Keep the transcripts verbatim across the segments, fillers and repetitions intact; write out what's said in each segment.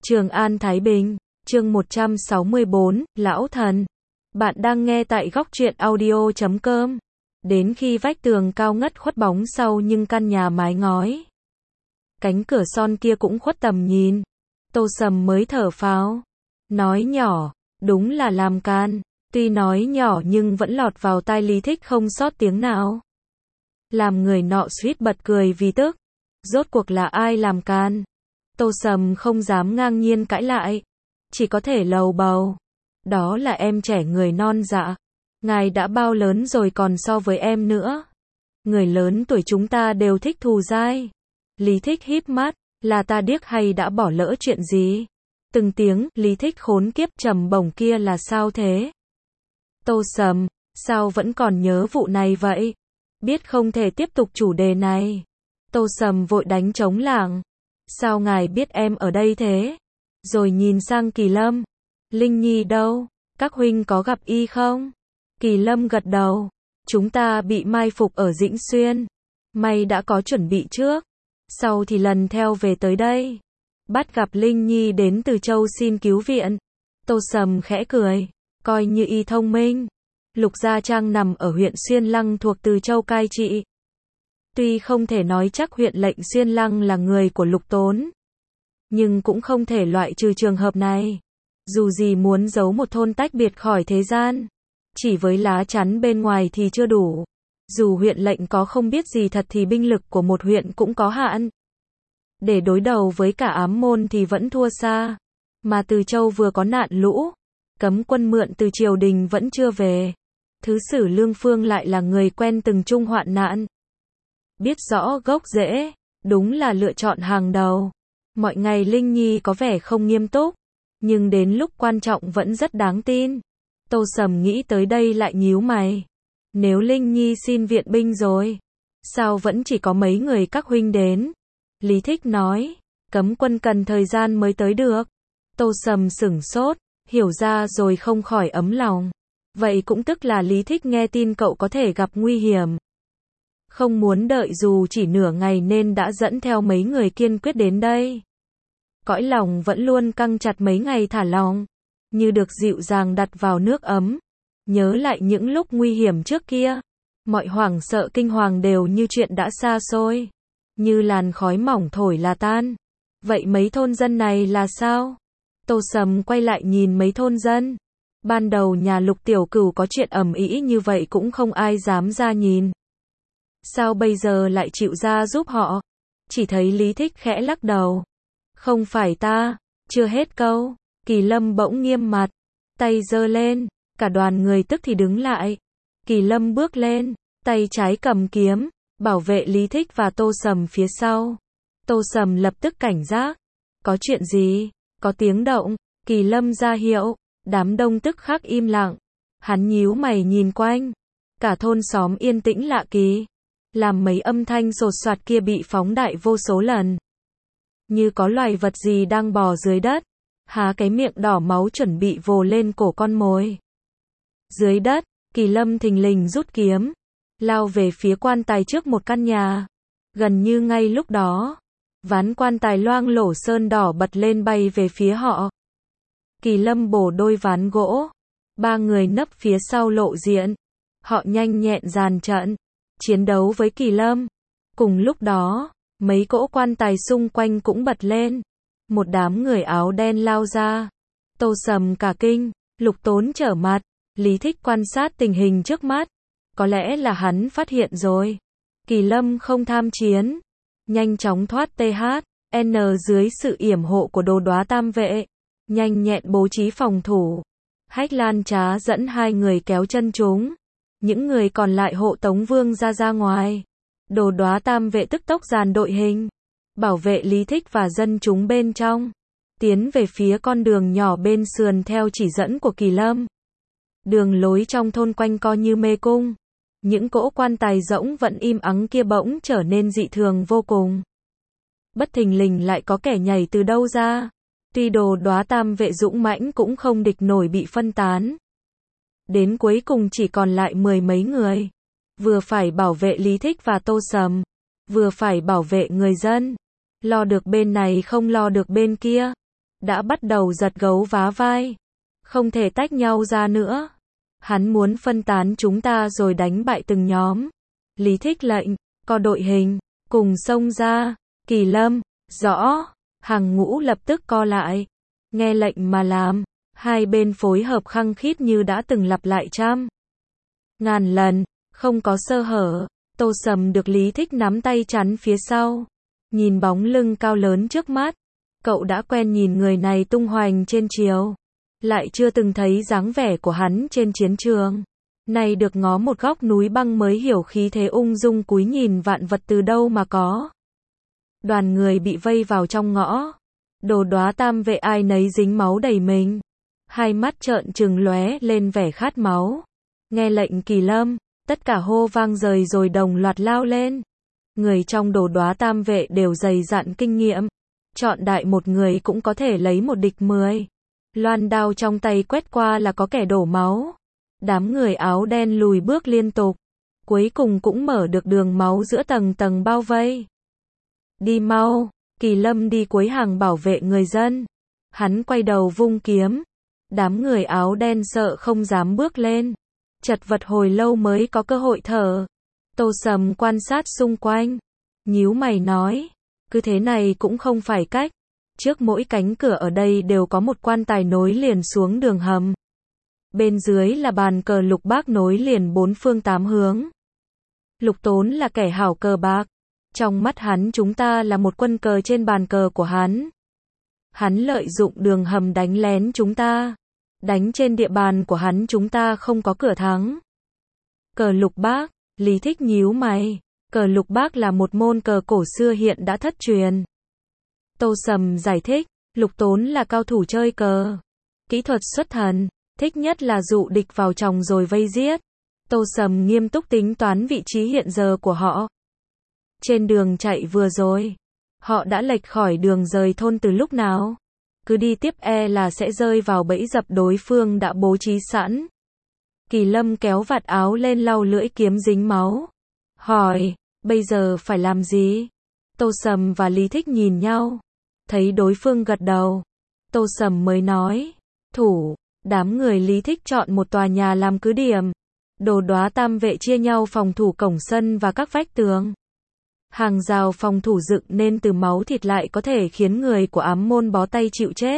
Trường An Thái Bình, chương một trăm sáu mươi bốn, Lão Thần. Bạn đang nghe tại góc truyện audio chấm com. Đến khi vách tường cao ngất khuất bóng sau nhưng căn nhà mái ngói, cánh cửa son kia cũng khuất tầm nhìn, Tô Sầm mới thở phào. Nói nhỏ, đúng là làm can. Tuy nói nhỏ nhưng vẫn lọt vào tai Lý Thích không sót tiếng nào. Làm người nọ suýt bật cười vì tức. Rốt cuộc là ai làm can? Tô Sầm không dám ngang nhiên cãi lại, chỉ có thể lầu bầu. Đó là em trẻ người non dạ. Ngài đã bao lớn rồi còn so với em nữa. Người lớn tuổi chúng ta đều thích thù dai. Lý Thích híp mắt, là ta điếc hay đã bỏ lỡ chuyện gì? Từng tiếng, Lý Thích khốn kiếp trầm bổng kia là sao thế? Tô Sầm, sao vẫn còn nhớ vụ này vậy? Biết không thể tiếp tục chủ đề này. Tô Sầm vội đánh trống lảng. Sao ngài biết em ở đây thế? Rồi nhìn sang Kỳ Lâm. Linh Nhi đâu? Các huynh có gặp y không? Kỳ Lâm gật đầu. Chúng ta bị mai phục ở Dĩnh Xuyên. May đã có chuẩn bị trước. Sau thì lần theo về tới đây. Bắt gặp Linh Nhi đến Từ Châu xin cứu viện. Tô Sầm khẽ cười. Coi như y thông minh. Lục Gia Trang nằm ở huyện Xuyên Lăng thuộc Từ Châu cai trị. Tuy không thể nói chắc huyện lệnh Xuyên Lăng là người của Lục Tốn, nhưng cũng không thể loại trừ trường hợp này. Dù gì muốn giấu một thôn tách biệt khỏi thế gian, chỉ với lá chắn bên ngoài thì chưa đủ. Dù huyện lệnh có không biết gì thật thì binh lực của một huyện cũng có hạn. Để đối đầu với cả Ám Môn thì vẫn thua xa. Mà Từ Châu vừa có nạn lũ, cấm quân mượn từ triều đình vẫn chưa về. Thứ sử Lương Phương lại là người quen từng chung hoạn nạn. Biết rõ gốc rễ, đúng là lựa chọn hàng đầu. Mọi ngày Linh Nhi có vẻ không nghiêm túc, nhưng đến lúc quan trọng vẫn rất đáng tin. Tô Sầm nghĩ tới đây lại nhíu mày. Nếu Linh Nhi xin viện binh rồi, sao vẫn chỉ có mấy người các huynh đến? Lý Thích nói, cấm quân cần thời gian mới tới được. Tô Sầm sửng sốt, hiểu ra rồi không khỏi ấm lòng. Vậy cũng tức là Lý Thích nghe tin cậu có thể gặp nguy hiểm. Không muốn đợi dù chỉ nửa ngày nên đã dẫn theo mấy người kiên quyết đến đây. Cõi lòng vẫn luôn căng chặt mấy ngày thả lòng, như được dịu dàng đặt vào nước ấm. Nhớ lại những lúc nguy hiểm trước kia, mọi hoảng sợ kinh hoàng đều như chuyện đã xa xôi, như làn khói mỏng thổi là tan. Vậy mấy thôn dân này là sao? Tô Sầm quay lại nhìn mấy thôn dân. Ban đầu nhà Lục Tiểu Cửu có chuyện ầm ĩ như vậy cũng không ai dám ra nhìn. Sao bây giờ lại chịu ra giúp họ? Chỉ thấy Lý Thích khẽ lắc đầu. Không phải ta. Chưa hết câu, Kỳ Lâm bỗng nghiêm mặt, tay giơ lên, cả đoàn người tức thì đứng lại. Kỳ Lâm bước lên, tay trái cầm kiếm, bảo vệ Lý Thích và Tô Sầm phía sau. Tô Sầm lập tức cảnh giác. Có chuyện gì? Có tiếng động. Kỳ Lâm ra hiệu, đám đông tức khắc im lặng. Hắn nhíu mày nhìn quanh. Cả thôn xóm yên tĩnh lạ kỳ. Làm mấy âm thanh sột soạt kia bị phóng đại vô số lần. Như có loài vật gì đang bò dưới đất, há cái miệng đỏ máu chuẩn bị vồ lên cổ con mồi. Dưới đất, Kỳ Lâm thình lình rút kiếm, lao về phía quan tài trước một căn nhà. Gần như ngay lúc đó, ván quan tài loang lổ sơn đỏ bật lên bay về phía họ. Kỳ Lâm bổ đôi ván gỗ, ba người nấp phía sau lộ diện. Họ nhanh nhẹn dàn trận, chiến đấu với Kỳ Lâm. Cùng lúc đó, mấy cỗ quan tài xung quanh cũng bật lên. Một đám người áo đen lao ra. Tô Sầm cả kinh, Lục Tốn trở mặt. Lý Thích quan sát tình hình trước mắt. Có lẽ là hắn phát hiện rồi. Kỳ Lâm không tham chiến, nhanh chóng thoát tê hát en dưới sự yểm hộ của Đồ Đóa Tam Vệ. Nhanh nhẹn bố trí phòng thủ. Hách Lan Trá dẫn hai người kéo chân chúng. Những người còn lại hộ tống Vương ra ra ngoài. Đồ Đóa Tam Vệ tức tốc dàn đội hình, bảo vệ Lý Thích và dân chúng bên trong, tiến về phía con đường nhỏ bên sườn theo chỉ dẫn của Kỳ Lâm. Đường lối trong thôn quanh co như mê cung. Những cỗ quan tài rỗng vẫn im ắng kia bỗng trở nên dị thường vô cùng. Bất thình lình lại có kẻ nhảy từ đâu ra. Tuy Đồ Đóa Tam Vệ dũng mãnh cũng không địch nổi bị phân tán. Đến cuối cùng chỉ còn lại mười mấy người. Vừa phải bảo vệ Lý Thích và Tô Sầm, vừa phải bảo vệ người dân. Lo được bên này không lo được bên kia. đã bắt đầu giật gấu vá vai. Không thể tách nhau ra nữa. Hắn muốn phân tán chúng ta rồi đánh bại từng nhóm. Lý Thích lệnh, co đội hình, cùng xông ra. Kỳ Lâm, rõ. Hàng ngũ lập tức co lại. Nghe lệnh mà làm. Hai bên phối hợp khăng khít như đã từng lặp lại trăm ngàn lần, không có sơ hở. Tô Sầm được Lý Thích nắm tay chắn phía sau. Nhìn bóng lưng cao lớn trước mắt. Cậu đã quen nhìn người này tung hoành trên triều. Lại chưa từng thấy dáng vẻ của hắn trên chiến trường. Này được ngó một góc núi băng mới hiểu khí thế ung dung cúi nhìn vạn vật từ đâu mà có. Đoàn người bị vây vào trong ngõ. Đồ Đóa tam vệ ai nấy dính máu đầy mình. Hai mắt trợn trừng lóe lên vẻ khát máu. Nghe lệnh Kỳ Lâm, tất cả hô vang rời rồi đồng loạt lao lên. Người trong Đồ Đóa tam vệ đều dày dặn kinh nghiệm. Chọn đại một người cũng có thể lấy một địch mười. Loan đao trong tay quét qua là có kẻ đổ máu. Đám người áo đen lùi bước liên tục. Cuối cùng cũng mở được đường máu giữa tầng tầng bao vây. Đi mau, Kỳ Lâm đi cuối hàng bảo vệ người dân. Hắn quay đầu vung kiếm. Đám người áo đen sợ không dám bước lên. Chật vật hồi lâu mới có cơ hội thở. Tô Sầm quan sát xung quanh. Nhíu mày nói. Cứ thế này cũng không phải cách. Trước mỗi cánh cửa ở đây đều có một quan tài nối liền xuống đường hầm. Bên dưới là bàn cờ lục bác nối liền bốn phương tám hướng. Lục Tốn là kẻ hảo cờ bạc. Trong mắt hắn chúng ta là một quân cờ trên bàn cờ của hắn. Hắn lợi dụng đường hầm đánh lén chúng ta. Đánh trên địa bàn của hắn chúng ta không có cửa thắng. Cờ lục bác, Lý Thích nhíu mày. Cờ lục bác là một môn cờ cổ xưa hiện đã thất truyền. Tô Sầm giải thích, Lục Tốn là cao thủ chơi cờ. Kỹ thuật xuất thần, thích nhất là dụ địch vào chòng rồi vây giết. Tô Sầm nghiêm túc tính toán vị trí hiện giờ của họ. Trên đường chạy vừa rồi, họ đã lệch khỏi đường rời thôn từ lúc nào? Cứ đi tiếp e là sẽ rơi vào bẫy dập đối phương đã bố trí sẵn. Kỳ Lâm kéo vạt áo lên lau lưỡi kiếm dính máu. Hỏi, bây giờ phải làm gì? Tô Sầm và Lý Thích nhìn nhau. Thấy đối phương gật đầu. Tô Sầm mới nói. Thủ, đám người Lý Thích chọn một tòa nhà làm cứ điểm. Đồ Đóa tam vệ chia nhau phòng thủ cổng sân và các vách tường. Hàng rào phòng thủ dựng nên từ máu thịt lại có thể khiến người của ám môn bó tay chịu chết.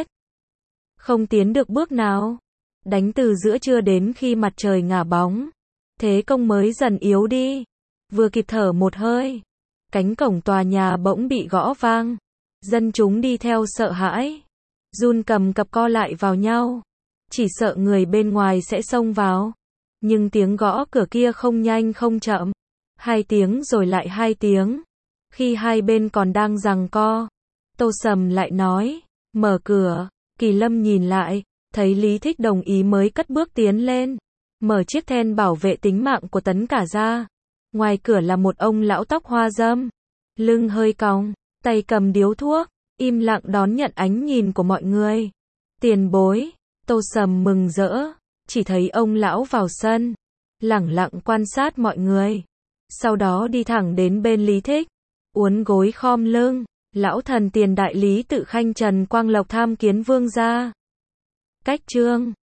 Không tiến được bước nào. Đánh từ giữa trưa đến khi mặt trời ngả bóng. Thế công mới dần yếu đi. Vừa kịp thở một hơi. Cánh cổng tòa nhà bỗng bị gõ vang. Dân chúng đi theo sợ hãi. Run cầm cập co lại vào nhau. Chỉ sợ người bên ngoài sẽ xông vào. Nhưng tiếng gõ cửa kia không nhanh không chậm. Hai tiếng rồi lại hai tiếng. Khi hai bên còn đang giằng co, Tô Sầm lại nói, mở cửa. Kỳ Lâm nhìn lại, thấy Lý Thích đồng ý mới cất bước tiến lên. Mở chiếc then bảo vệ tính mạng của Tấn Cả ra. Ngoài cửa là một ông lão tóc hoa râm. Lưng hơi cong, tay cầm điếu thuốc, im lặng đón nhận ánh nhìn của mọi người. Tiền bối, Tô Sầm mừng rỡ, chỉ thấy ông lão vào sân, lẳng lặng quan sát mọi người. Sau đó đi thẳng đến bên Lý Thích, uốn gối khom lưng, lão thần tiền đại lý tự khanh Trần Quang Lộc tham kiến vương gia. Cách chương